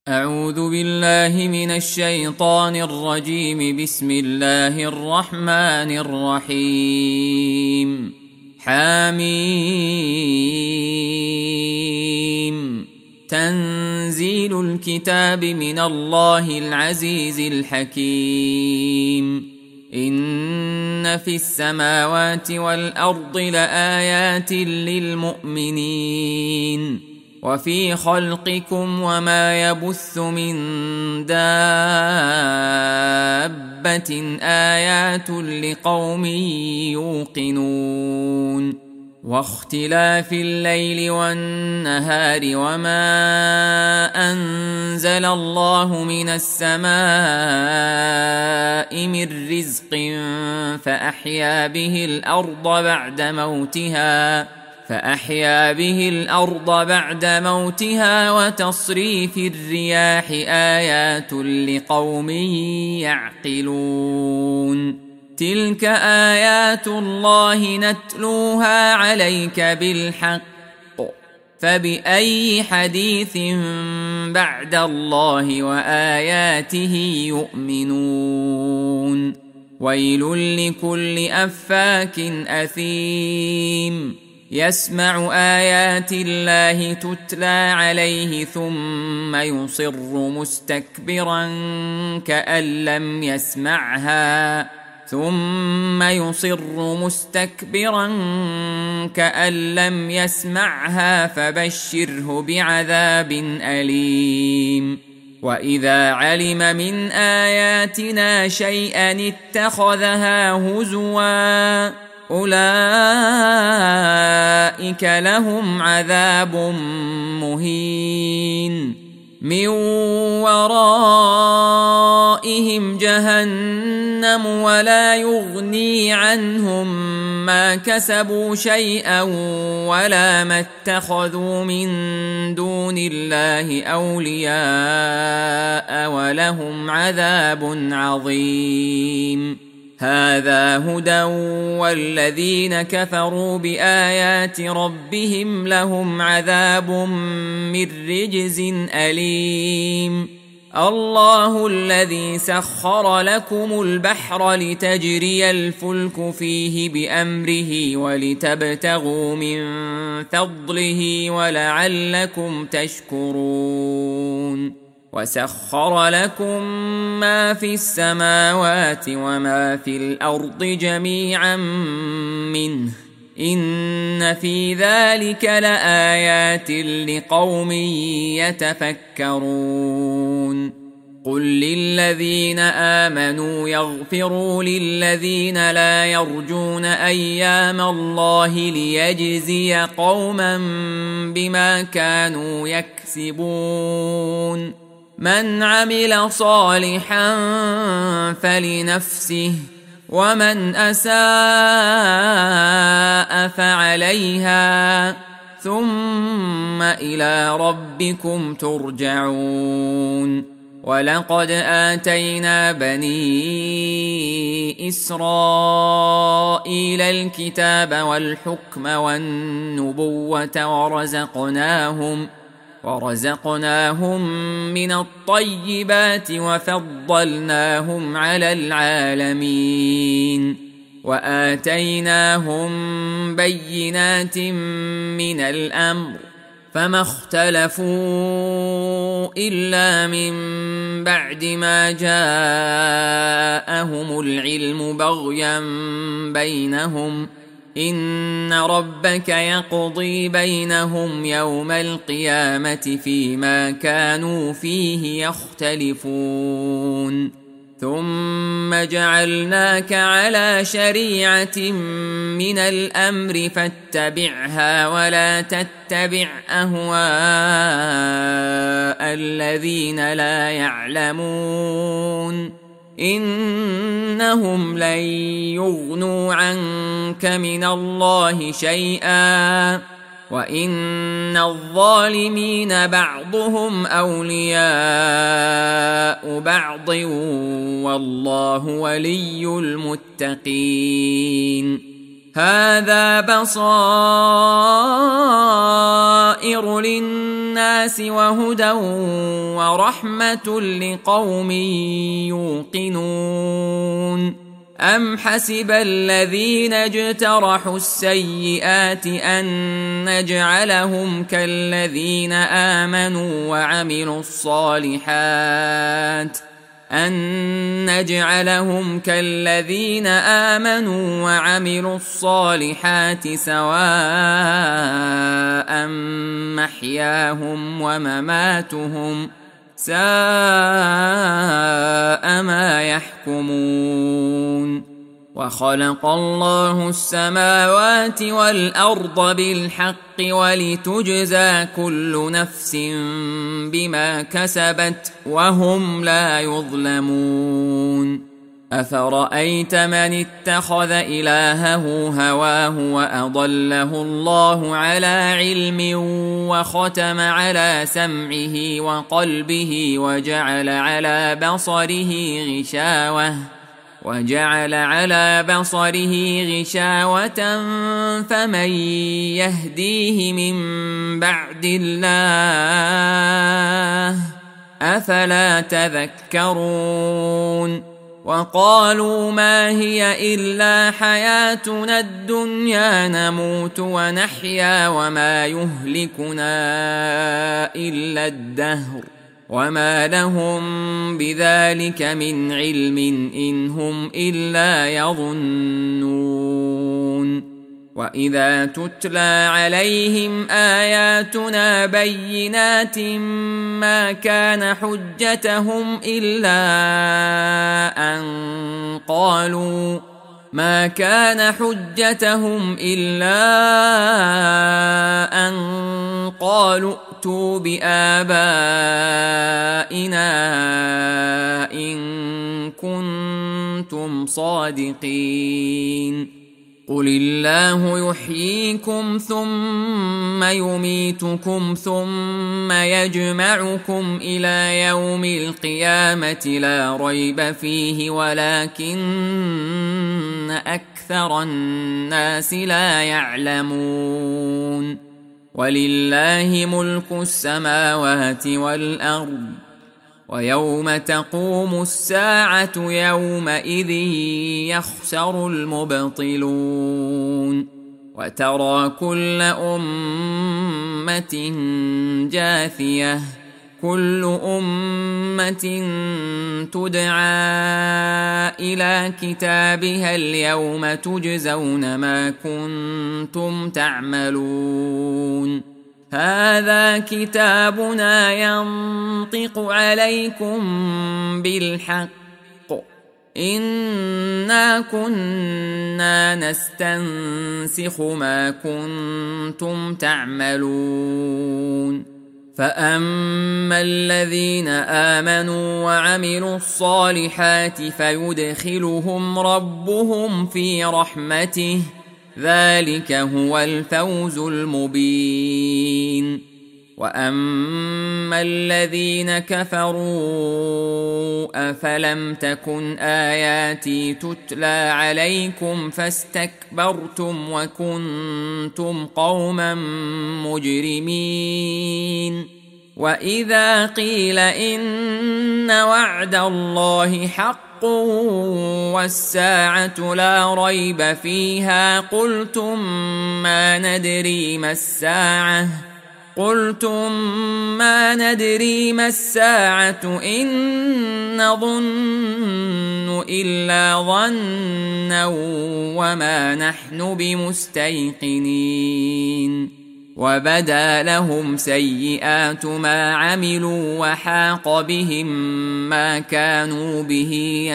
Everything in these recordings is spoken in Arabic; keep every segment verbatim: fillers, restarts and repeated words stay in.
أعوذ بالله من الشيطان الرجيم. بسم الله الرحمن الرحيم. حميم. تنزيل الكتاب من الله العزيز الحكيم. إن في السماوات والأرض لآيات للمؤمنين وفي خلقكم وما يبث من دابة آيات لقوم يوقنون. واختلاف الليل والنهار وما أنزل الله من السماء من رزق فأحيا به الأرض بعد موتها فأحيا به الأرض بعد موتها وتصريف الرياح آيات لقوم يعقلون. تلك آيات الله نتلوها عليك بالحق فبأي حديث بعد الله وآياته يؤمنون. ويل لكل أفاك أثيم يسمع آيات الله تتلى عليه ثم يصر مستكبرا كأن لم يسمعها ثم يصر مستكبرا كأن لم يسمعها فبشره بعذاب أليم. وإذا علم من آياتنا شيئا اتخذها هزوا أولئك لهم عذاب مهين من ورائهم جهنم ولا يغني عنهم ما كسبوا شيئا ولا ما اتخذوا من دون الله أولياء ولهم عذاب عظيم. هذا هدى والذين كفروا بآيات ربهم لهم عذاب من رجز أليم. الله الذي سخر لكم البحر لتجري الفلك فيه بأمره ولتبتغوا من فضله ولعلكم تشكرون. وسخر لكم ما في السماوات وما في الأرض جميعا منه إن في ذلك لآيات لقوم يتفكرون. قل للذين آمنوا يغفروا للذين لا يرجون أيام الله ليجزي قوما بما كانوا يكسبون. من عمل صالحا فلنفسه ومن أساء فعليها ثم إلى ربكم ترجعون. ولقد آتينا بني إسرائيل الكتاب والحكم والنبوة ورزقناهم ورزقناهم من الطيبات وفضلناهم على العالمين وآتيناهم بينات من الأمر فما اختلفوا إلا من بعد ما جاءهم العلم بغيا بينهم إن ربك يقضي بينهم يوم القيامة فيما كانوا فيه يختلفون. ثم جعلناك على شريعة من الأمر فاتبعها ولا تتبع أهواء الذين لا يعلمون إنهم لن يغنوا عنك من الله شيئا وإن الظالمين بعضهم أولياء بعض والله ولي المتقين. هذا بصائر للناس وهدى ورحمة لقوم يوقنون أم حسب الذين اجترحوا السيئات أن نجعلهم كالذين آمنوا وعملوا الصالحات أن نجعلهم كالذين آمنوا وعملوا الصالحات سواء محياهم ومماتهم ساء ما يحكمون وخلق الله السماوات والأرض بالحق ولتجزى كل نفس بما كسبت وهم لا يظلمون أفرأيت من اتخذ إلهه هواه وأضله الله على علم وختم على سمعه وقلبه وجعل على بصره غشاوة وجعل على بصره غشاوة فمن يهديه من بعد الله أفلا تذكرون وقالوا ما هي إلا حياتنا الدنيا نموت ونحيا وما يهلكنا إلا الدهر وما لهم بذلك من علم إن هم إلا يظنون وإذا تتلى عليهم آياتنا بينات ما كان حجتهم إلا أن قالوا ما كان حجتهم إلا أن قالوا ائتوا بآبائنا إن كنتم صادقين قل الله يحييكم ثم يميتكم ثم يجمعكم إلى يوم القيامة لا ريب فيه ولكن أكثر الناس لا يعلمون ولله ملك السماوات والأرض ويوم تقوم الساعة يومئذ يخسر المبطلون وترى كل أمة جاثية كل أمة تدعى إلى كتابها اليوم تجزون ما كنتم تعملون هذا كتابنا ينطق عليكم بالحق إنا كنا نستنسخ ما كنتم تعملون فأما الذين آمنوا وعملوا الصالحات فيدخلهم ربهم في رحمته ذلك هو الفوز المبين وأما الذين كفروا أفلم تكن آياتي تتلى عليكم فاستكبرتم وكنتم قوما مجرمين وإذا قيل إن وعد الله حق والساعة لا ريب فيها قلتم ما ندري ما الساعة قلتم ما ندري ما الساعة إن نظن إلا ظنا وما نحن بمستيقنين وبدا لهم سيئات ما عملوا وحاق بهم ما كانوا به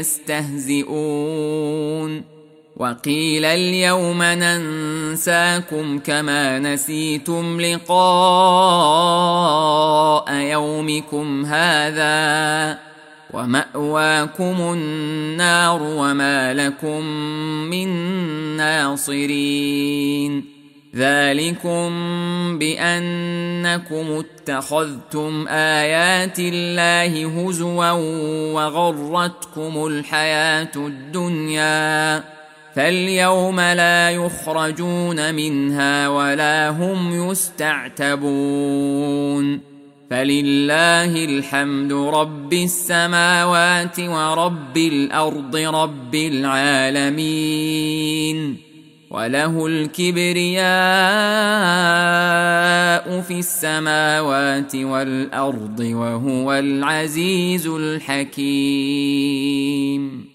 يستهزئون وقيل اليوم ننساكم كما نسيتم لقاء يومكم هذا ومأواكم النار وما لكم من ناصرين ذلكم بأنكم اتخذتم آيات الله هزوا وغرتكم الحياة الدنيا فاليوم لا يخرجون منها ولا هم يستعتبون فلله الحمد رب السماوات ورب الأرض رب العالمين وله الكبرياء في السماوات والأرض وهو العزيز الحكيم.